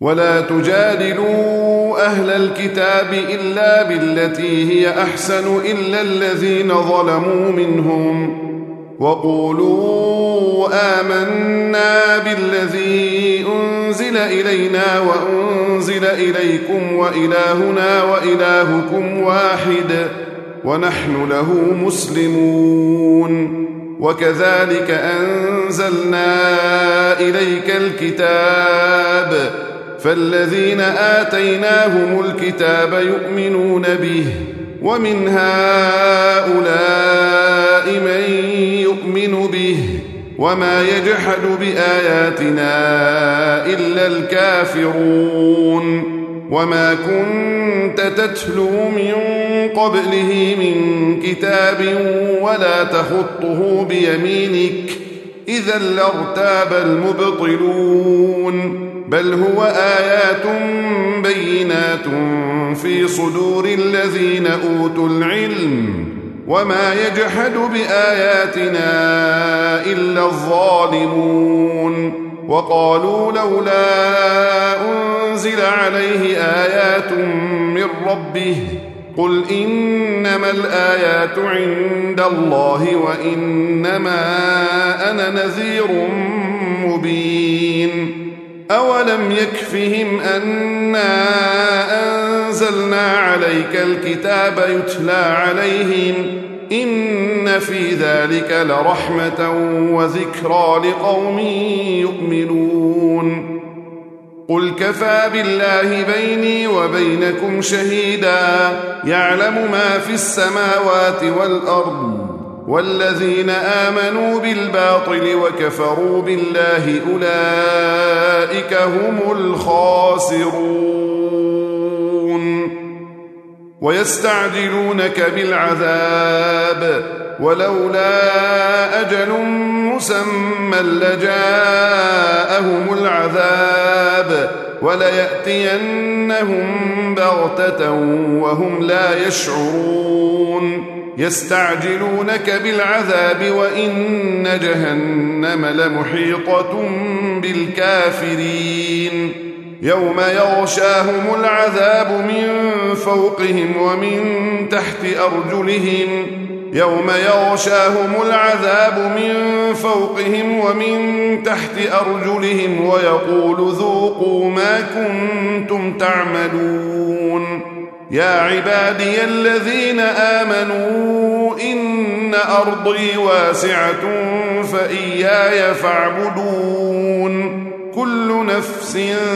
ولا تجادلوا أهل الكتاب إلا بالتي هي أحسن إلا الذين ظلموا منهم، وقولوا آمنا بالذي أنزل إلينا وأنزل إليكم وإلهنا وإلهكم واحد ونحن له مسلمون. وكذلك أنزلنا إليك الكتاب فالذين آتيناهم الكتاب يؤمنون به، ومن هؤلاء من يؤمن به، وما يجحد بآياتنا إلا الكافرون. وما كنت تتلو من قبله من كتاب ولا تخطه بيمينك إذا لارتاب المبطلون، بل هو آيات بينات في صدور الذين أوتوا العلم، وما يجحد بآياتنا إلا الظالمون. وقالوا لولا أنزل عليه آيات من ربه، قل إنما الآيات عند الله وإنما أنا نذير مبين. أولم يكفهم أنا أنزلنا عليك الكتاب يتلى عليهم إن في ذلك لرحمة وذكرى لقوم يؤمنون. قل كفى بالله بيني وبينكم شهيدا يعلم ما في السماوات والأرض، والذين آمنوا بالباطل وكفروا بالله أولئك هم الخاسرون. ويستعجلونك بالعذاب ولولا أجل مسمى لجاءهم العذاب وليأتينهم بغتة وهم لا يشعرون. يستعجلونك بالعذاب وإن جهنم لمحيطة بالكافرين. يوم يغشاهم العذاب من فوقهم ومن تحت أرجلهم، يوم يغشاهم العذاب من فوقهم ومن تحت أرجلهم ويقول ذوقوا ما كنتم تعملون. يا عبادي الذين آمنوا إن أرضي واسعة فإياي فاعبدون. كل نفس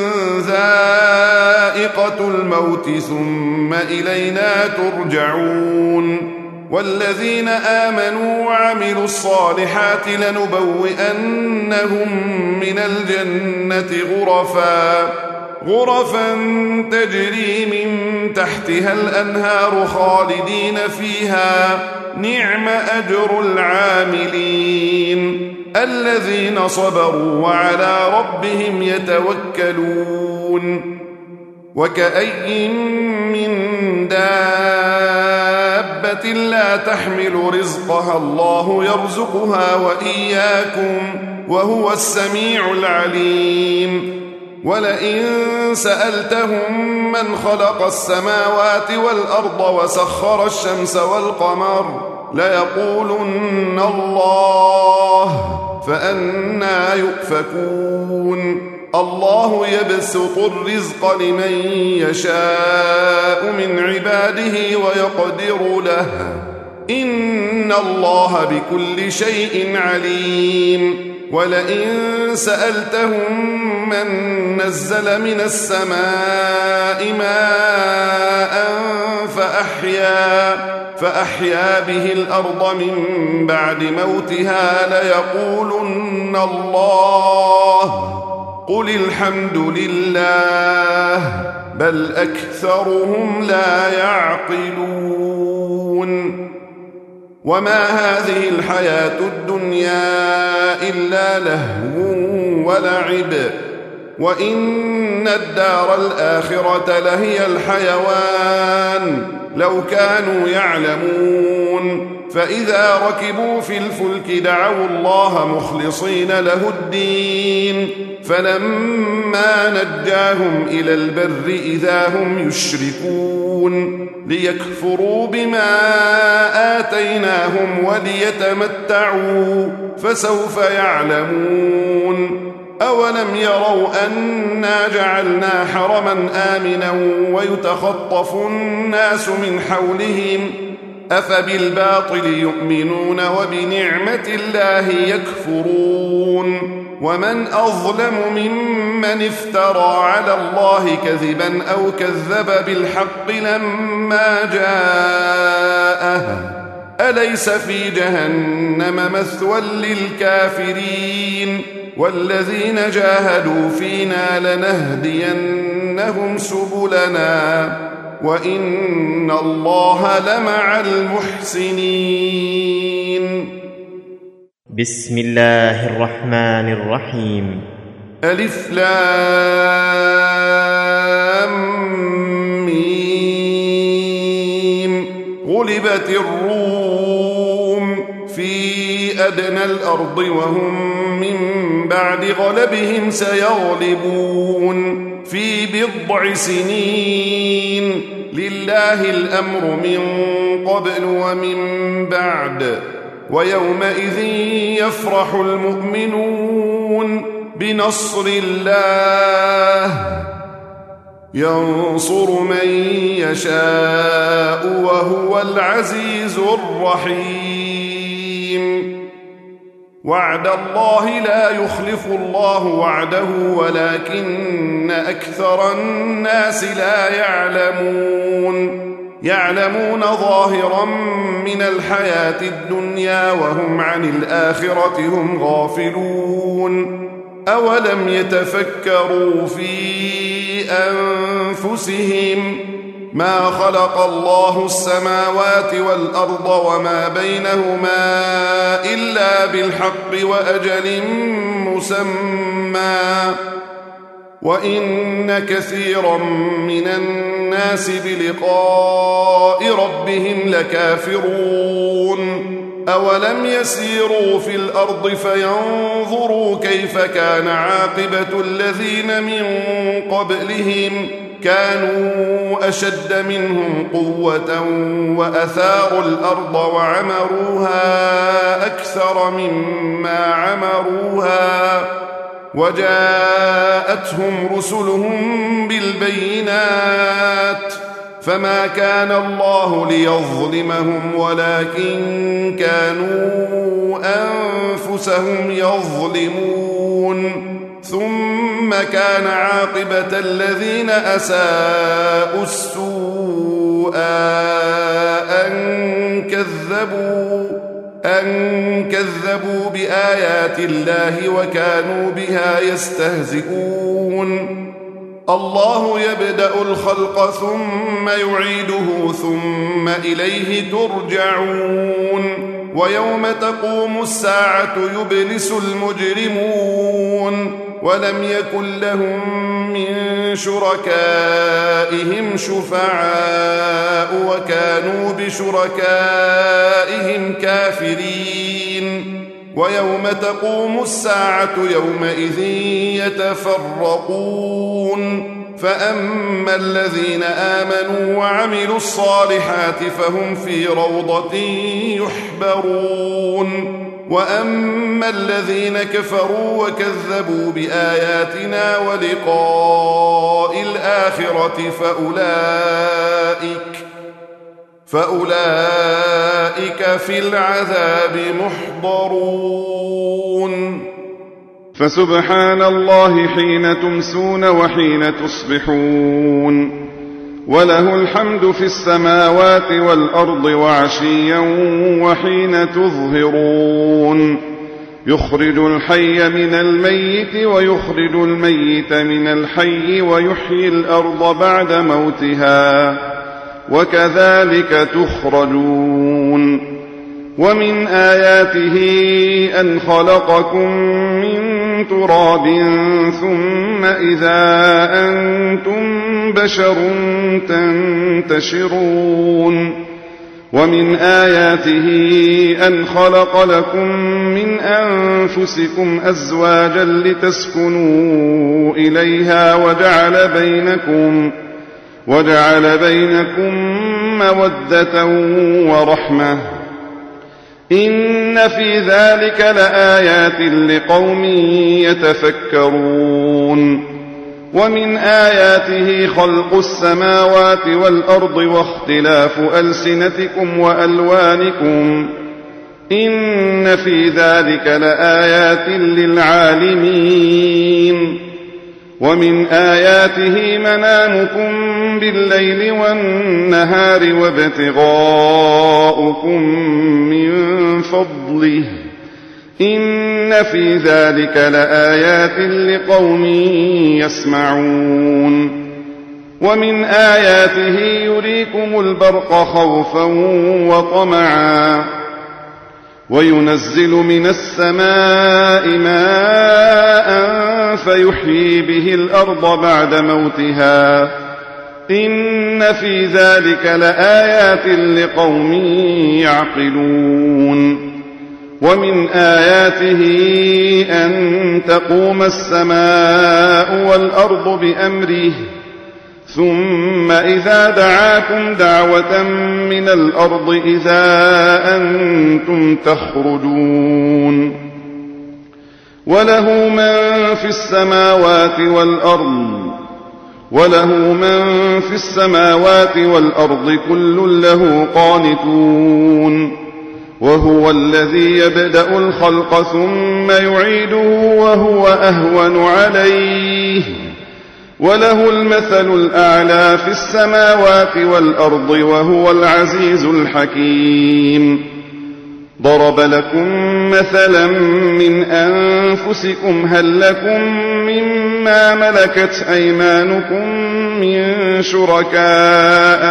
ذائقة الموت ثم إلينا ترجعون. والذين آمنوا وعملوا الصالحات لنبوئنهم من الجنة غرفا تجري من تحتها الأنهار خالدين فيها، نعم أجر العاملين الذين صبروا وعلى ربهم يتوكلون. وكأي من دابة لا تحمل رزقها الله يرزقها وإياكم وهو السميع العليم. ولئن سألتهم من خلق السماوات والأرض وسخر الشمس والقمر ليقولن الله، فأنى يؤفكون. الله يبسط الرزق لمن يشاء من عباده ويقدر له، إن الله بكل شيء عليم. ولئن سألتهم من نزل من السماء ماء فأحيا به الأرض من بعد موتها ليقولن الله، قل الحمد لله بل أكثرهم لا يعقلون. وما هذه الحياة الدنيا إلا لهو ولعب، وإن الدار الآخرة لهي الحيوان لو كانوا يعلمون فإذا ركبوا في الفلك دعوا الله مخلصين له الدين فلما نجاهم إلى البر إذا هم يشركون ليكفروا بما آتيناهم وليتمتعوا فسوف يعلمون أولم يروا أنا جعلنا حرما آمنا ويتخطف الناس من حولهم أفبالباطل يؤمنون وبنعمة الله يكفرون ومن أظلم ممن افترى على الله كذبا أو كذب بالحق لما جاءه أليس في جهنم مثوى للكافرين والذين جاهدوا فينا لنهدينهم سبلنا وإن الله لمع المحسنين. بسم الله الرحمن الرحيم. ألف لام ميم. غلبت الروم في أدنى الأرض وهم من بعد غلبهم سيغلبون في بضع سنين لله الأمر من قبل ومن بعد ويومئذ يفرح المؤمنون بنصر الله ينصر من يشاء وهو العزيز الرحيم. وعد الله لا يخلف الله وعده ولكن أكثر الناس لا يعلمون ظاهرا من الحياة الدنيا وهم عن الآخرة هم غافلون. أولم يتفكروا في أنفسهم ما خلق الله السماوات والأرض وما بينهما إلا بالحق وأجل مسمى وإن كثيرا من الناس بلقاء ربهم لكافرون. أولم يسيروا في الأرض فينظروا كيف كان عاقبة الذين من قبلهم كانوا أشد منهم قوة وأثاروا الأرض وعمروها أكثر مما عمروها وجاءتهم رسلهم بالبينات فما كان الله ليظلمهم ولكن كانوا أنفسهم يظلمون. ثم كان عاقبة الذين أساءوا السوء أن كذبوا بآيات الله وكانوا بها يستهزئون. الله يبدأ الخلق ثم يعيده ثم إليه ترجعون. ويوم تقوم الساعة يبلس المجرمون ولم يكن لهم من شركائهم شفعاء وكانوا بشركائهم كافرين. ويوم تقوم الساعة يومئذ يتفرقون فأما الذين آمنوا وعملوا الصالحات فهم في روضة يحبرون وأما الذين كفروا وكذبوا بآياتنا ولقاء الآخرة فأولئك في العذاب محضرون. فسبحان الله حين تمسون وحين تصبحون وله الحمد في السماوات والأرض وعشيا وحين تظهرون يخرج الحي من الميت ويخرج الميت من الحي ويحيي الأرض بعد موتها وكذلك تخرجون. ومن آياته أن خلقكم من تراب ثم إذا أنتم بشر تنتشرون ومن آياته أن خلق لكم من أنفسكم أزواجا لتسكنوا إليها وجعل بينكم مودة ورحمة إن في ذلك لآيات لقوم يتفكرون ومن آياته خلق السماوات والأرض واختلاف ألسنتكم وألوانكم إن في ذلك لآيات للعالمين ومن آياته منامكم بالليل والنهار وابتغاؤكم من فضله إن في ذلك لآيات لقوم يسمعون ومن آياته يريكم البرق خوفا وطمعا وينزل من السماء ماء فيحيي به الأرض بعد موتها إن في ذلك لآيات لقوم يعقلون ومن آياته أن تقوم السماء والأرض بأمره ثم إذا دعاكم دعوة من الأرض إذا أنتم تخرجون وله من في السماوات والأرض كل له قانتون وهو الذي يبدأ الخلق ثم يعيده وهو أهون عليه وله المثل الأعلى في السماوات والأرض وهو العزيز الحكيم ضرب لكم مثلا من أنفسكم هل لكم مما ملكت أيمانكم من شركاء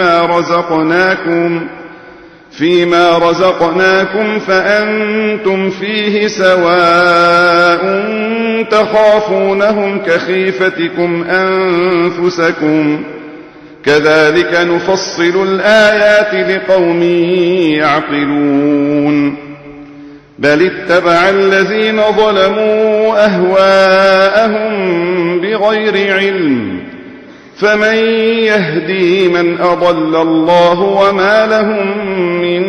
فيما رزقناكم فأنتم فيه سواء تخافونهم كخيفتكم أنفسكم كذلك نفصل الآيات لقوم يعقلون بل اتبع الذين ظلموا أهواءهم بغير علم فمن يهدي من أضل الله وما لهم من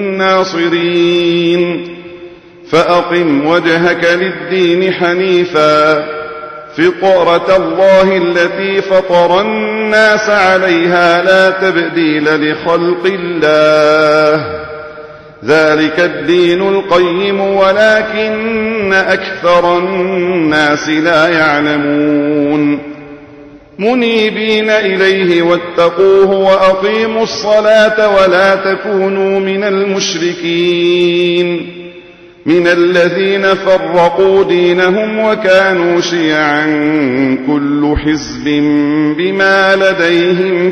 ناصرين فأقم وجهك للدين حنيفا فطرة الله التي فطر الناس عليها لا تبديل لخلق الله ذلك الدين القيم ولكن أكثر الناس لا يعلمون منيبين إليه واتقوه وأقيموا الصلاة ولا تكونوا من المشركين من الذين فرقوا دينهم وكانوا شيعا كل حزب بما لديهم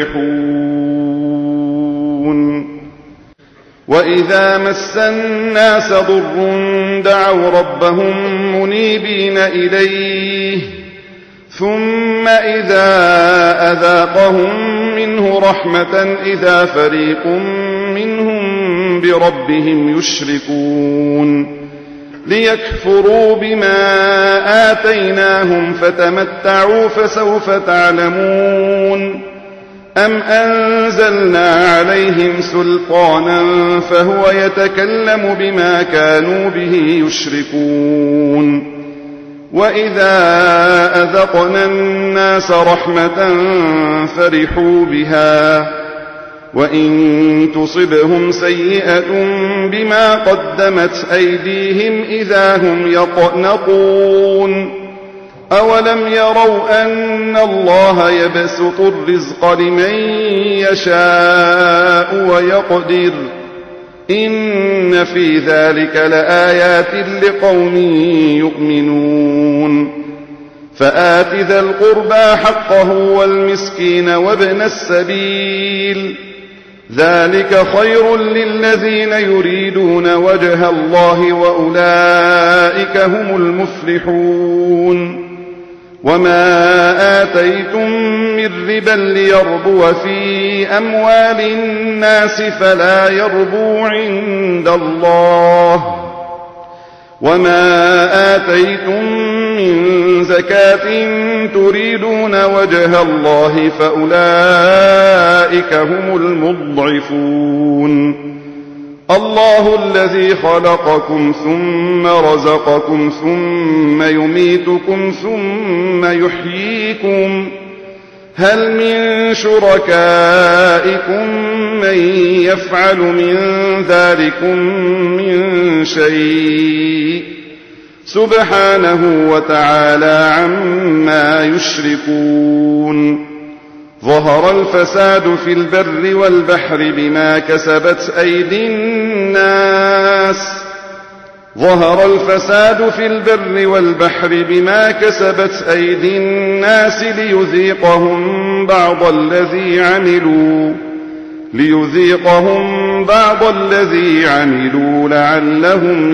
فرحون وإذا مس الناس ضر دعوا ربهم منيبين إليه ثم إذا أذاقهم منه رحمة إذا فريق منهم بربهم يشركون ليكفروا بما آتيناهم فتمتعوا فسوف تعلمون أم أنزلنا عليهم سلطانا فهو يتكلم بما كانوا به يشركون وإذا أذقنا الناس رحمة فرحوا بها وإن تصبهم سيئة بما قدمت أيديهم إذا هم يقنطون أولم يروا أن الله يبسط الرزق لمن يشاء ويقدر إن في ذلك لآيات لقوم يؤمنون فآت ذا القربى حقه والمسكين وابن السبيل ذلك خير للذين يريدون وجه الله وأولئك هم المفلحون وما آتيتم من ربا ليربو في أموال الناس فلا يربو عند الله وما آتيتم من زكاة تريدون وجه الله فأولئك هم المضعفون الله الذي خلقكم ثم رزقكم ثم يميتكم ثم يحييكم هل من شركائكم من يفعل من ذلكم من شيء سبحانه وتعالى عما يشركون ظهر الفساد في البر والبحر بما كسبت أيدي الناس ليذيقهم بعض الذي عملوا لعلهم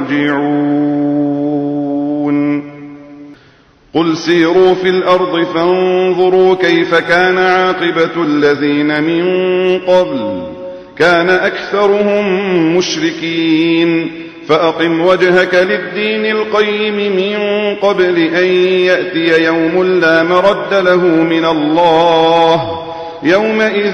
يرجعون قل سيروا في الأرض فانظروا كيف كان عاقبة الذين من قبل كان أكثرهم مشركين فأقم وجهك للدين القيم من قبل أن يأتي يوم لا مرد له من الله يومئذ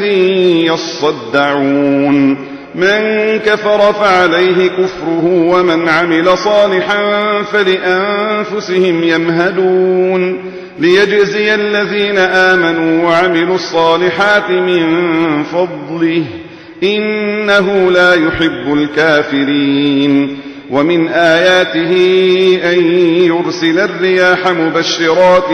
يصدعون من كفر فعليه كفره ومن عمل صالحا فلأنفسهم يمهدون ليجزي الذين آمنوا وعملوا الصالحات من فضله إنه لا يحب الكافرين ومن آياته أن يرسل الرياح مبشرات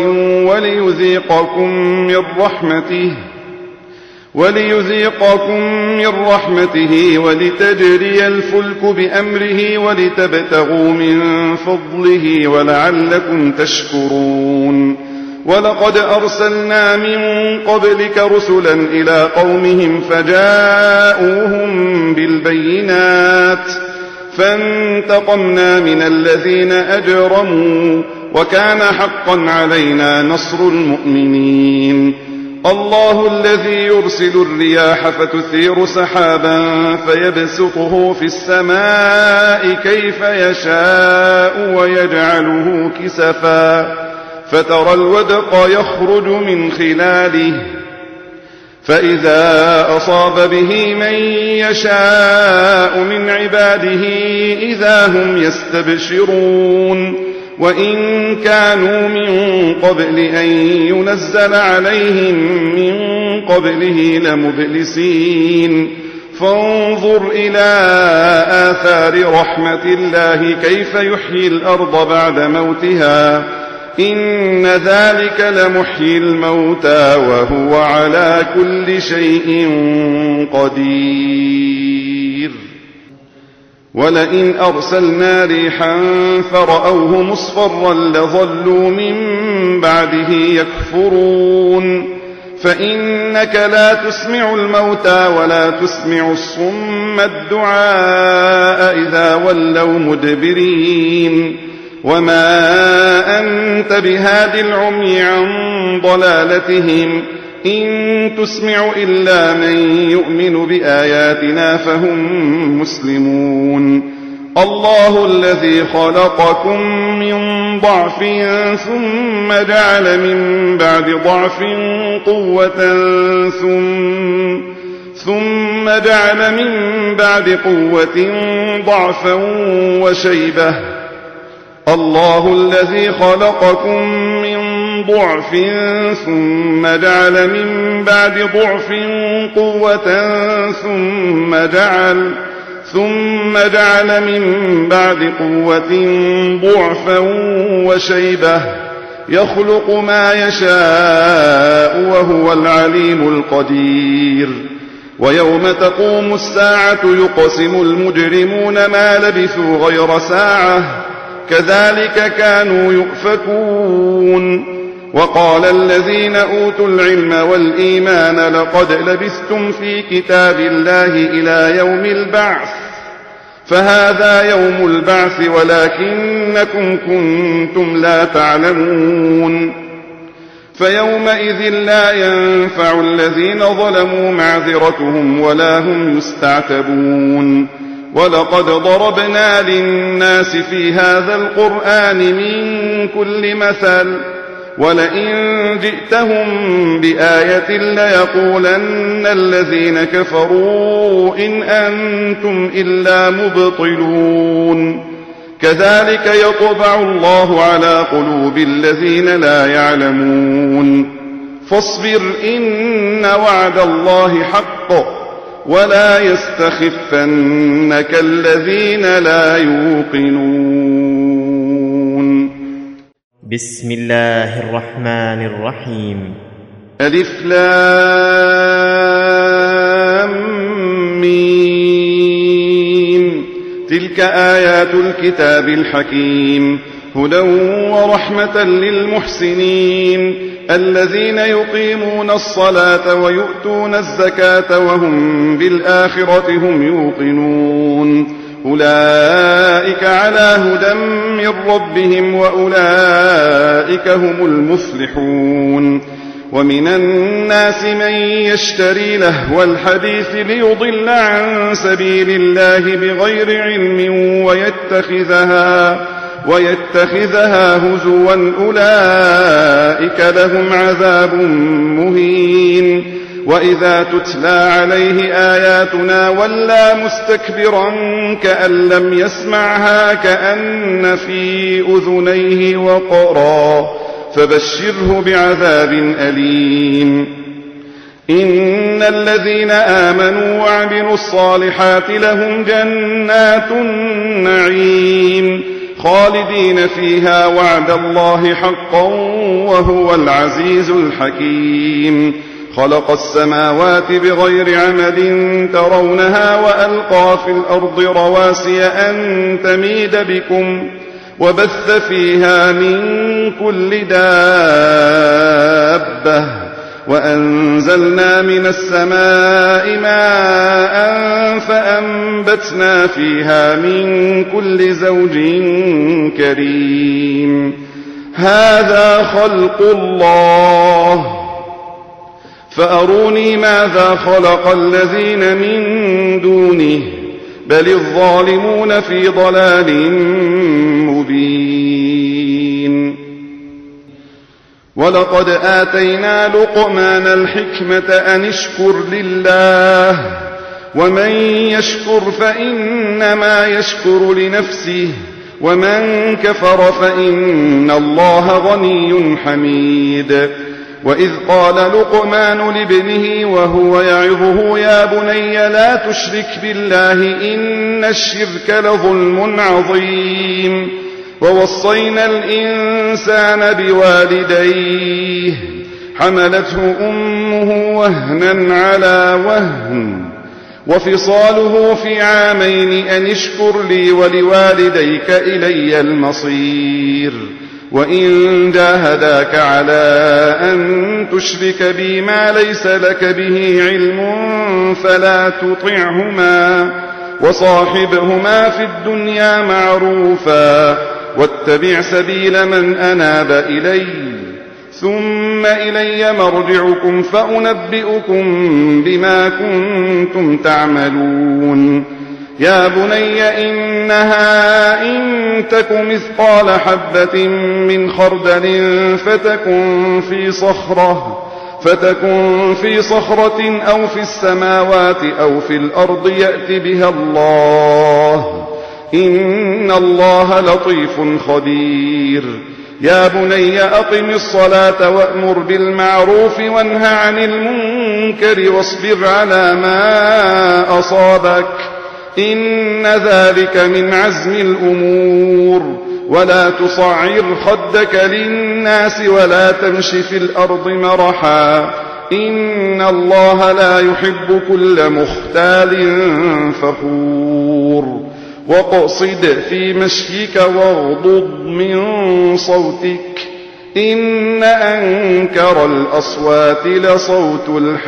وليذيقكم من رحمته ولتجري الفلك بأمره ولتبتغوا من فضله ولعلكم تشكرون ولقد أرسلنا من قبلك رسلا إلى قومهم فجاءوهم بالبينات فانتقمنا من الذين أجرموا وكان حقا علينا نصر المؤمنين الله الذي يرسل الرياح فتثير سحابا فيبسطه في السماء كيف يشاء ويجعله كسفا فترى الودق يخرج من خلاله فإذا أصاب به من يشاء من عباده إذا هم يستبشرون وإن كانوا من قبل أن ينزل عليهم من قبله لمبلسين فانظر إلى آثار رحمة الله كيف يحيي الأرض بعد موتها إن ذلك لمحيي الموتى وهو على كل شيء قدير ولئن أرسلنا ريحا فرأوه مصفرا لظلوا من بعده يكفرون فإنك لا تسمع الموتى ولا تسمع الصم الدعاء إذا ولوا مدبرين وما أنت بهاد العمي عن ضلالتهم إن تسمع إلا من يؤمن بآياتنا فهم مسلمون الله الذي خلقكم من ضعف ثم جعل من بعد ضعف قوة ثم جعل من بعد قوة ضعفا وشيبة الله الذي خلقكم من ضعف ثم جعل من بعد ضعف قوة ثم جعل من بعد قوة ضعفا وشيبة يخلق ما يشاء وهو العليم القدير ويوم تقوم الساعة يقسم المجرمون ما لبثوا غير ساعة كذلك كانوا يؤفكون وقال الذين أوتوا العلم والإيمان لقد لبثتم في كتاب الله إلى يوم البعث فهذا يوم البعث ولكنكم كنتم لا تعلمون فيومئذ لا ينفع الذين ظلموا معذرتهم ولا هم يستعتبون ولقد ضربنا للناس في هذا القرآن من كل مثل ولئن جئتهم بآية ليقولن الذين كفروا إن أنتم إلا مبطلون كذلك يطبع الله على قلوب الذين لا يعلمون فاصبر إن وعد الله حق ولا يستخفنك الذين لا يوقنون. بسم الله الرحمن الرحيم. ألف لام ميم. تلك آيات الكتاب الحكيم هدى ورحمة للمحسنين الذين يقيمون الصلاة ويؤتون الزكاة وهم بالآخرة هم يوقنون أولئك على هدى من ربهم وأولئك هم المفلحون. ومن الناس من يشتري لهو الحديث ليضل عن سبيل الله بغير علم ويتخذها هزوا أولئك لهم عذاب مهين. وإذا تتلى عليه آياتنا ولى مستكبرا كأن لم يسمعها كأن في أذنيه وقرا فبشره بعذاب أليم. إن الذين آمنوا وعملوا الصالحات لهم جنات النعيم خالدين فيها وعد الله حقا وهو العزيز الحكيم. خلق السماوات بغير عمد ترونها وألقى في الأرض رواسي أن تميد بكم وبث فيها من كل دابة وأنزلنا من السماء ماء فأنبتنا فيها من كل زوج كريم. هذا خلق الله فأروني ماذا خلق الذين من دونه بل الظالمون في ضلال مبين. ولقد آتينا لقمان الحكمة أن اشكر لله ومن يشكر فإنما يشكر لنفسه ومن كفر فإن الله غني حميد. وإذ قال لقمان لابنه وهو يعظه يا بني لا تشرك بالله إن الشرك لظلم عظيم. ووصينا الإنسان بوالديه حملته أمه وهنا على وهن وفصاله في عامين أن اشكر لي ولوالديك إلي المصير. وإن جاهداك على أن تشرك بي ما ليس لك به علم فلا تطعهما وصاحبهما في الدنيا معروفا واتبع سبيل من أناب إلي ثم إلي مرجعكم فأنبئكم بما كنتم تعملون. يا بني إنها إن تك مثقال حبة من خردل فتكن في صخرة أو في السماوات أو في الأرض يأت بها الله إن الله لطيف خبير. يا بني أقم الصلاة وأمر بالمعروف وانه عن المنكر واصبر على ما أصابك إن ذلك من عزم الأمور. ولا تصعر خدك للناس ولا تمش في الأرض مرحا إن الله لا يحب كل مختال فخور. واقصد في مشيك واغضض من صوتك إن أنكر الأصوات لصوت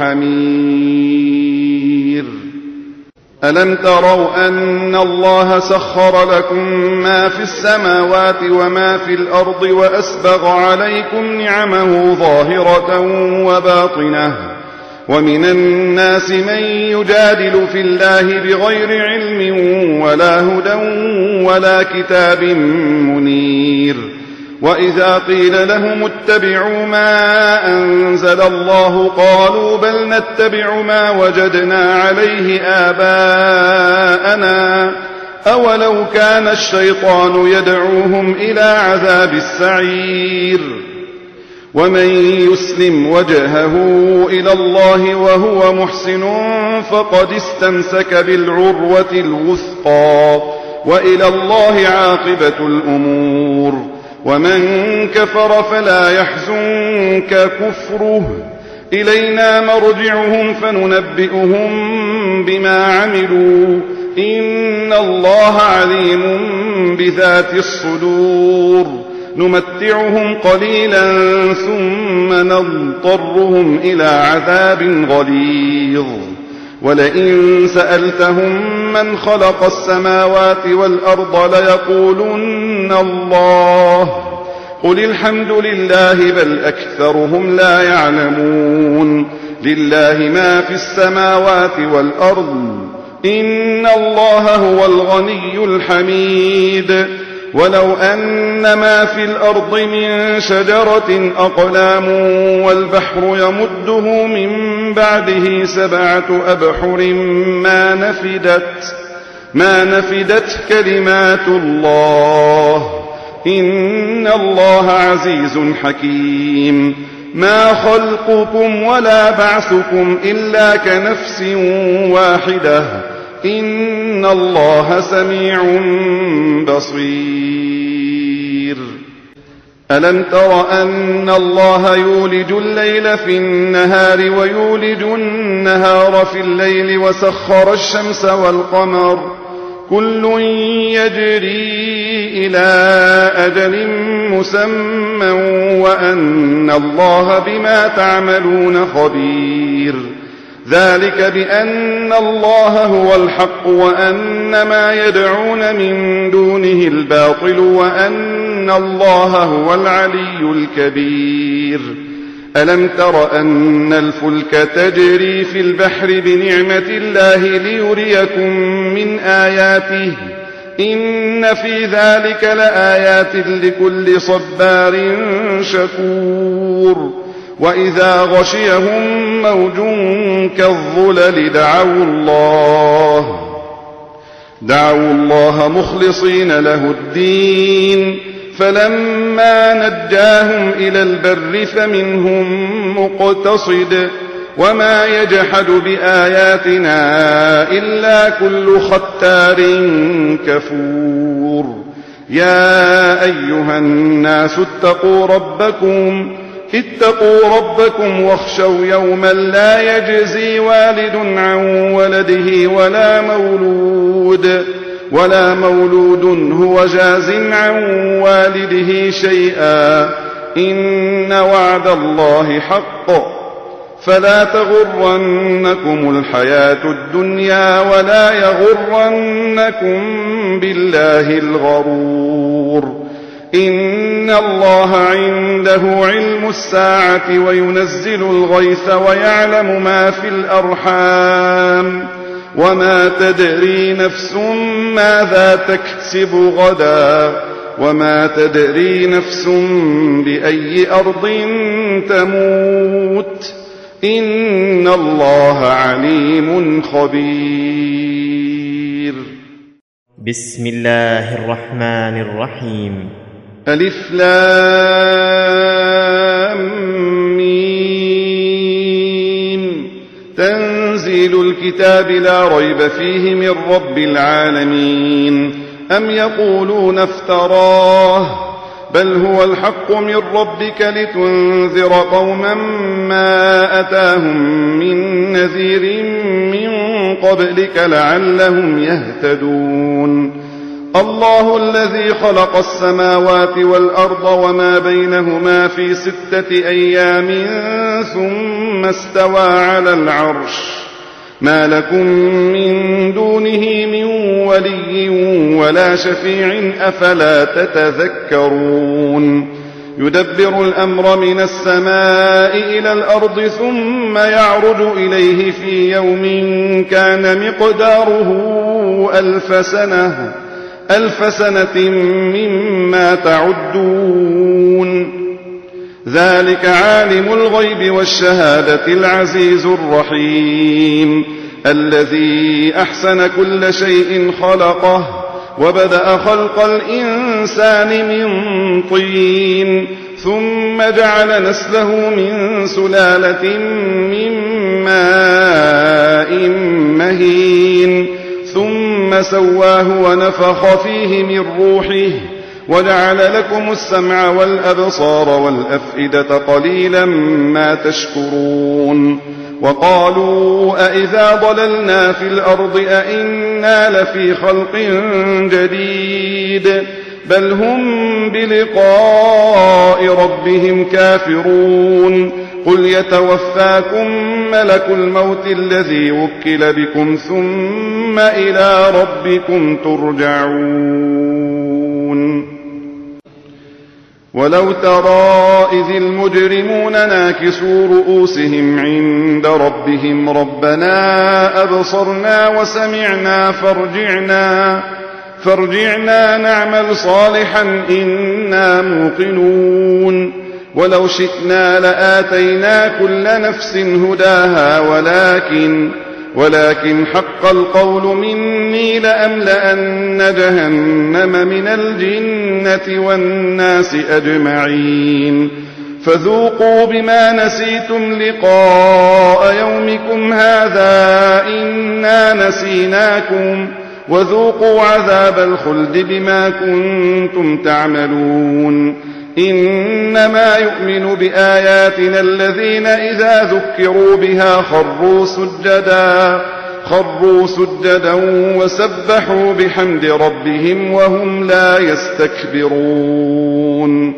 الحمير. ألم تروا أن الله سخر لكم ما في السماوات وما في الأرض وأسبغ عليكم نعمه ظاهرة وباطنة ومن الناس من يجادل في الله بغير علم ولا هدى ولا كتاب منير. وإذا قيل لهم اتبعوا ما أنزل الله قالوا بل نتبع ما وجدنا عليه آباءنا أولو كان الشيطان يدعوهم إلى عذاب السعير. ومن يسلم وجهه إلى الله وهو محسن فقد استمسك بالعروة الوثقى وإلى الله عاقبة الأمور. ومن كفر فلا يحزنك كفره إلينا مرجعهم فننبئهم بما عملوا إن الله عليم بذات الصدور. نمتعهم قليلا ثم نضطرهم إلى عذاب غليظ. ولئن سألتهم من خلق السماوات والأرض ليقولن الله قل الحمد لله بل أكثرهم لا يعلمون. لله ما في السماوات والأرض إن الله هو الغني الحميد. ولو أن ما في الأرض من شجرة أقلام والبحر يمده من بعده 7 أبحر ما نفدت كلمات الله إن الله عزيز حكيم. ما خلقكم ولا بعثكم إلا كنفس واحدة إن الله سميع بصير. ألم تر أن الله يولج الليل في النهار ويولج النهار في الليل وسخر الشمس والقمر كل يجري إلى أجل مسمى وأن الله بما تعملون خبير. ذلك بأن الله هو الحق وأن ما يدعون من دونه الباطل وأن الله هو العلي الكبير. ألم تر أن الفلك تجري في البحر بنعمة الله ليريكم من آياته إن في ذلك لآيات لكل صبار شكور. وإذا غشيهم موج كالظلل دعوا الله مخلصين له الدين فلما نجاهم إلى البر فمنهم مقتصد وما يجحد بآياتنا إلا كل ختار كفور. يا أيها الناس اتقوا ربكم واخشوا يوما لا يجزي والد عن ولده ولا مولود هو جاز عن والده شيئا إن وعد الله حق فلا تغرنكم الحياة الدنيا ولا يغرنكم بالله الغرور. إن الله عنده علم الساعة وينزل الغيث ويعلم ما في الأرحام وما تدري نفس ماذا تكسب غدا وما تدري نفس بأي أرض تموت إن الله عليم خبير. بسم الله الرحمن الرحيم. ألف لام ميم. تنزيل الكتاب لا ريب فيه من رب العالمين. أم يقولون افتراه بل هو الحق من ربك لتنذر قوما ما أتاهم من نذير من قبلك لعلهم يهتدون. الله الذي خلق السماوات والأرض وما بينهما في 6 أيام ثم استوى على العرش ما لكم من دونه من ولي ولا شفيع أفلا تتذكرون يدبر الأمر من السماء إلى الأرض ثم يعرج إليه في يوم كان مقداره 1000 سنة مما تعدون ذلك عالم الغيب والشهادة العزيز الرحيم الذي أحسن كل شيء خلقه وبدأ خلق الإنسان من طين ثم جعل نسله من سلالة من ماء مهين ثم سواه ونفخ فيه من روحه وجعل لكم السمع والأبصار والأفئدة قليلا ما تشكرون وقالوا أئذا ضللنا في الأرض أئنا لفي خلق جديد بل هم بلقاء ربهم كافرون قل يتوفاكم ملك الموت الذي وكل بكم ثم إلى ربكم ترجعون ولو ترى إذ المجرمون ناكسوا رؤوسهم عند ربهم ربنا أبصرنا وسمعنا فارجعنا نعمل صالحا إنا موقنون ولو شئنا لآتينا كل نفس هداها ولكن حق القول مني لأملأن جهنم من الجنة والناس أجمعين فذوقوا بما نسيتم لقاء يومكم هذا إنا نسيناكم وذوقوا عذاب الخلد بما كنتم تعملون إنما يؤمن بآياتنا الذين إذا ذكروا بها خروا سجدا وسبحوا بحمد ربهم وهم لا يستكبرون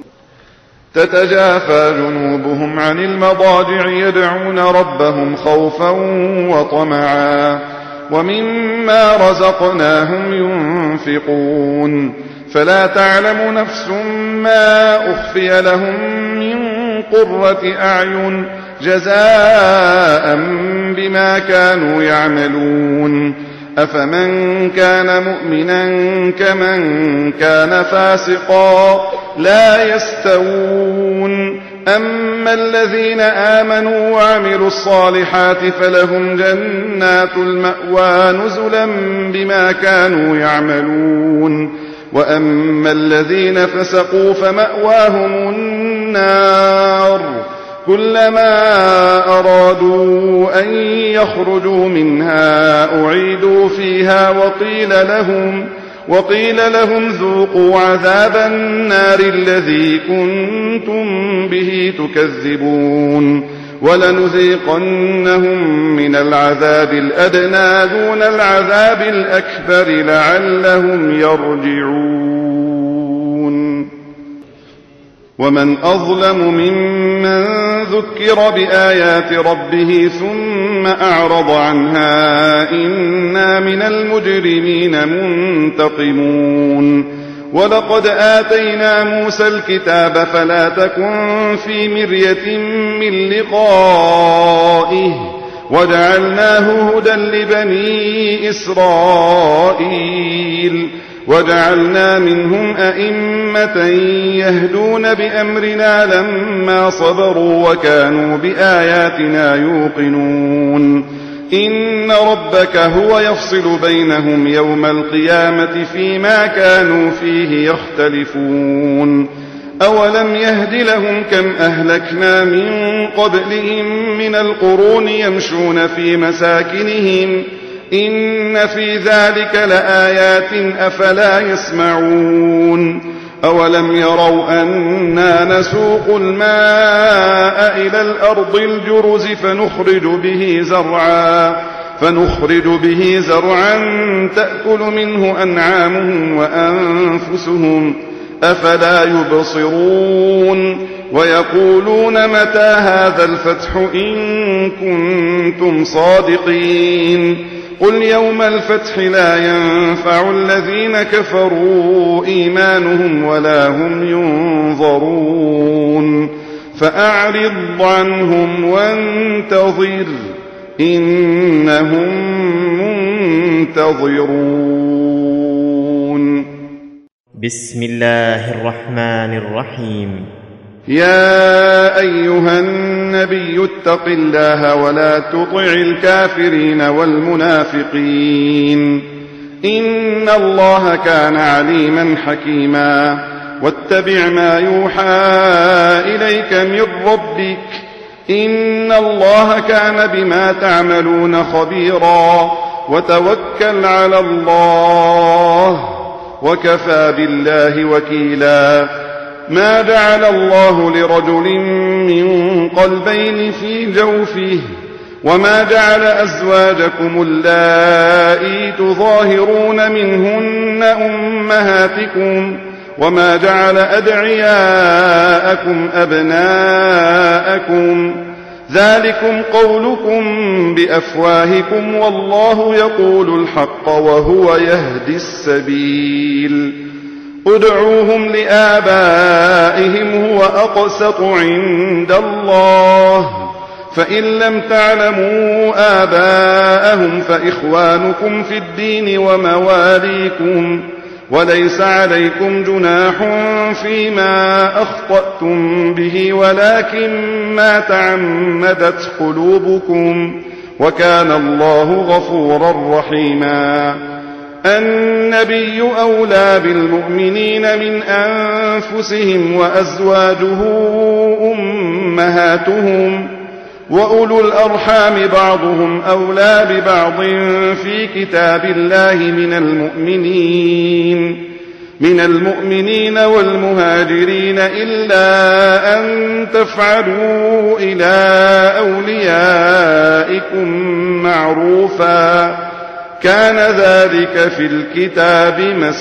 تتجافى جنوبهم عن المضاجع يدعون ربهم خوفا وطمعا ومما رزقناهم ينفقون فلا تعلم نفس ما أخفي لهم من قرة أعين جزاء بما كانوا يعملون أفمن كان مؤمنا كمن كان فاسقا لا يستوون أما الذين آمنوا وعملوا الصالحات فلهم جنات المأوى نزلا بما كانوا يعملون وأما الذين فسقوا فمأواهم النار كلما أرادوا أن يخرجوا منها أعيدوا فيها وقيل لهم ذوقوا عذاب النار الذي كنتم به تكذبون ولنذيقنهم من العذاب الأدنى دون العذاب الأكبر لعلهم يرجعون ومن أظلم ممن ذكر بآيات ربه ثم أعرض عنها إنا من المجرمين منتقمون ولقد آتينا موسى الكتاب فلا تكن في مرية من لقائه وجعلناه هدى لبني إسرائيل وجعلنا منهم أئمة يهدون بأمرنا لما صبروا وكانوا بآياتنا يوقنون إن ربك هو يفصل بينهم يوم القيامة فيما كانوا فيه يختلفون أولم يهد لهم كم أهلكنا من قبلهم من القرون يمشون في مساكنهم إن في ذلك لآيات أفلا يسمعون أولم يروا أنا نسوق الماء إلى الأرض الجرز فنخرج به فنخرج به زرعا تأكل منه أنعامهم وأنفسهم أفلا يبصرون ويقولون متى هذا الفتح إن كنتم صادقين قل يوم الفتح لا ينفع الذين كفروا إيمانهم ولا هم ينظرون فأعرض عنهم وانتظر إنهم منتظرون. بسم الله الرحمن الرحيم. يا أيها النبي اتق الله ولا تطع الكافرين والمنافقين إن الله كان عليما حكيما واتبع ما يوحى إليك من ربك إن الله كان بما تعملون خبيرا وتوكل على الله وكفى بالله وكيلا ما جعل الله لرجل من قلبين في جوفه وما جعل أزواجكم اللائي تظاهرون منهن أمهاتكم وما جعل أدعياءكم أبناءكم ذلكم قولكم بأفواهكم والله يقول الحق وهو يهدي السبيل ادعوهم لآبائهم هو أقسط عند الله فإن لم تعلموا آباءهم فإخوانكم في الدين ومواليكم وليس عليكم جناح فيما أخطأتم به ولكن ما تعمدت قلوبكم وكان الله غفورا رحيما. النبي أولى بالمؤمنين من أنفسهم وأزواجه أمهاتهم وأولو الأرحام بعضهم أولى ببعض في كتاب الله من المؤمنين والمهاجرين إلا أن تفعلوا إلى أوليائكم معروفا كان ذلك في الكتاب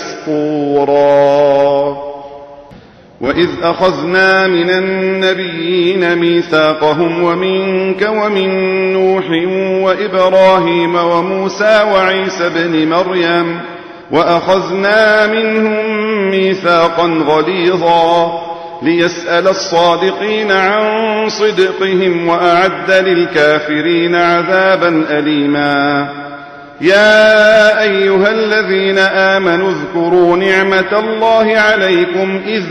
مسطورا. وإذ أخذنا من النبيين ميثاقهم ومنك ومن نوح وإبراهيم وموسى وعيسى بن مريم وأخذنا منهم ميثاقا غليظا ليسأل الصادقين عن صدقهم وأعد للكافرين عذابا أليما. يا أيها الذين آمنوا اذكروا نعمة الله عليكم إذ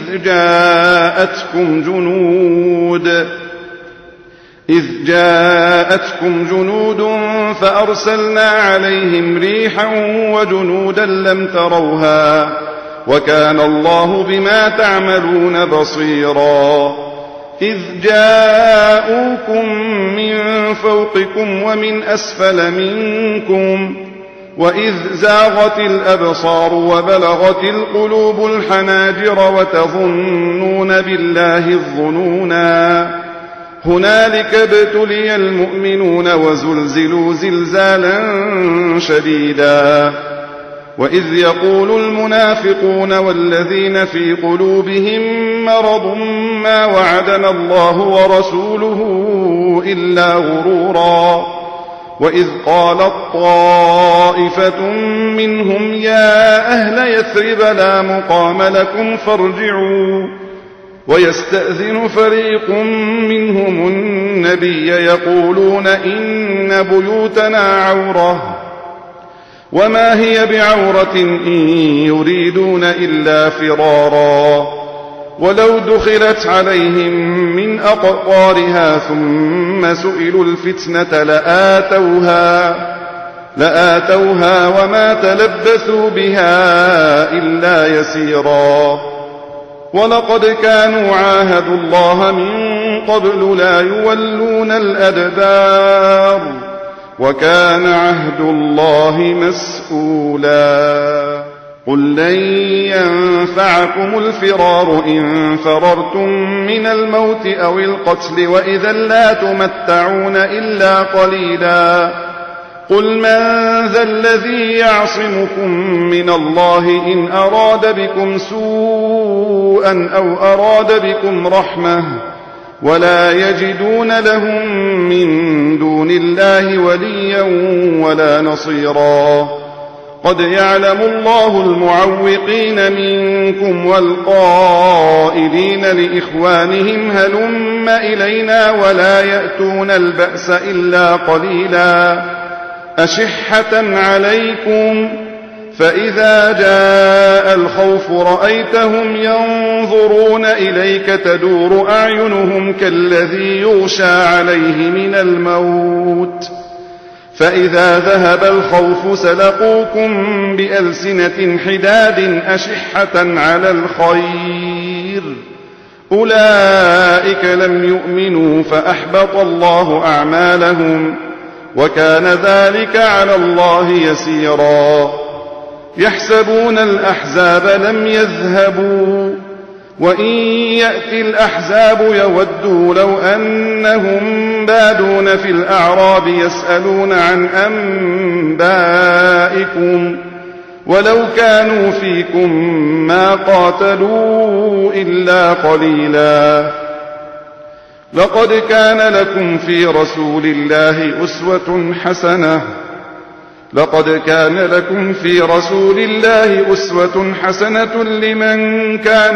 جاءتكم جنود فأرسلنا عليهم ريحا وجنودا لم تروها وكان الله بما تعملون بصيرا. إذ جاءوكم من فوقكم ومن أسفل منكم وإذ زاغت الأبصار وبلغت القلوب الحناجر وتظنون بالله الظنونا هنالك ابتلي المؤمنون وزلزلوا زلزالا شديدا. وإذ يقول المنافقون والذين في قلوبهم مرض ما وعدنا الله ورسوله إلا غرورا. وإذ قالت طائفة منهم يا أهل يثرب لا مقام لكم فارجعوا ويستأذن فريق منهم النبي يقولون إن بيوتنا عورة وما هي بعورة إن يريدون إلا فرارا. ولو دخلت عليهم من أقطارها ثم سئلوا الفتنة لآتوها وما تلبثوا بها إلا يسيرا. ولقد كانوا عاهدوا الله من قبل لا يولون الأدبار وكان عهد الله مسؤولا. قل لن ينفعكم الفرار إن فررتم من الموت أو القتل وإذا لا تمتعون إلا قليلا. قل من ذا الذي يعصمكم من الله إن أراد بكم سوءا أو أراد بكم رحمة ولا يجدون لهم من دون الله وليا ولا نصيرا قد يعلم الله المعوقين منكم والقائلين لإخوانهم هلم إلينا ولا يأتون البأس إلا قليلا أشحة عليكم فإذا جاء الخوف رأيتهم ينظرون إليك تدور أعينهم كالذي يغشى عليه من الموت فإذا ذهب الخوف سلقوكم بألسنة حداد أشحة على الخير أولئك لم يؤمنوا فأحبط الله أعمالهم وكان ذلك على الله يسيرا يحسبون الأحزاب لم يذهبوا وإن يأتي الأحزاب يودوا لو أنهم بادون في الأعراب يسألون عن أنبائكم ولو كانوا فيكم ما قاتلوا إلا قليلا لقد كان لكم في رسول الله أسوة حسنة لمن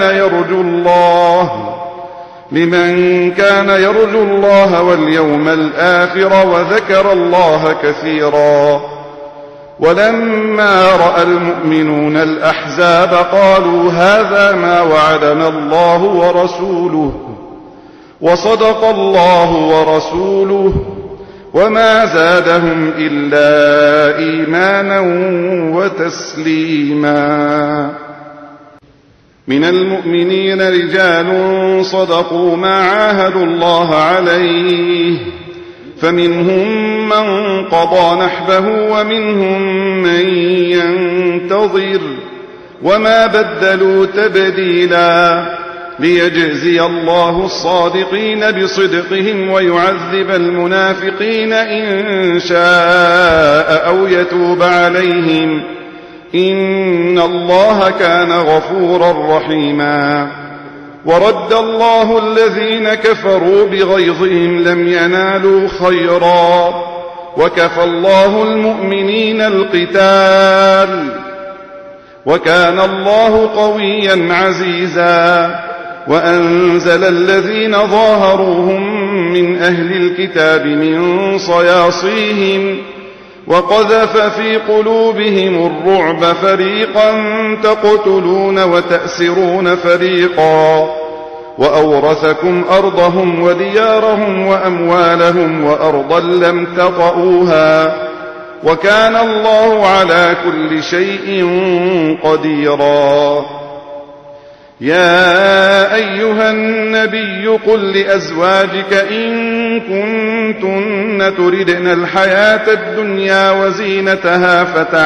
كان يرجو الله واليوم الآخر وذكر الله كثيرا ولما رأى المؤمنون الأحزاب قالوا هذا ما وعدنا الله ورسوله وصدق الله ورسوله وما زادهم إلا إيمانا وتسليما من المؤمنين رجال صدقوا ما عاهدوا الله عليه فمنهم من قضى نحبه ومنهم من ينتظر وما بدلوا تبديلا ليجزي الله الصادقين بصدقهم ويعذب المنافقين إن شاء أو يتوب عليهم إن الله كان غفورا رحيما ورد الله الذين كفروا بغيظهم لم ينالوا خيرا وكفى الله المؤمنين القتال وكان الله قويا عزيزا وأنزل الذين ظاهروهم من أهل الكتاب من صياصيهم وقذف في قلوبهم الرعب فريقا تقتلون وتأسرون فريقا وأورثكم أرضهم وديارهم وأموالهم وأرضا لم تطئوها وكان الله على كل شيء قديرا يا أيها النبي قل لأزواجك إن كنتن تردن الحياة الدنيا وزينتها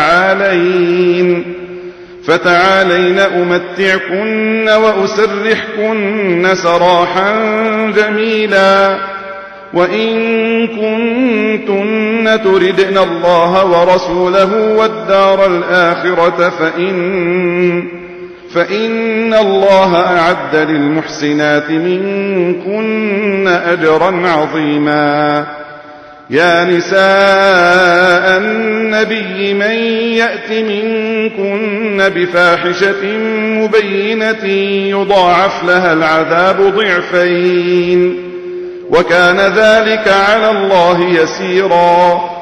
فتعالين أمتعكن وأسرحكن سراحا جميلا وإن كنتن تردن الله ورسوله والدار الآخرة فإن الله أعد للمحسنات منكن أجرا عظيما يا نساء النبي من يأت منكن بفاحشة مبينة يضاعف لها العذاب ضعفين وكان ذلك على الله يسيرا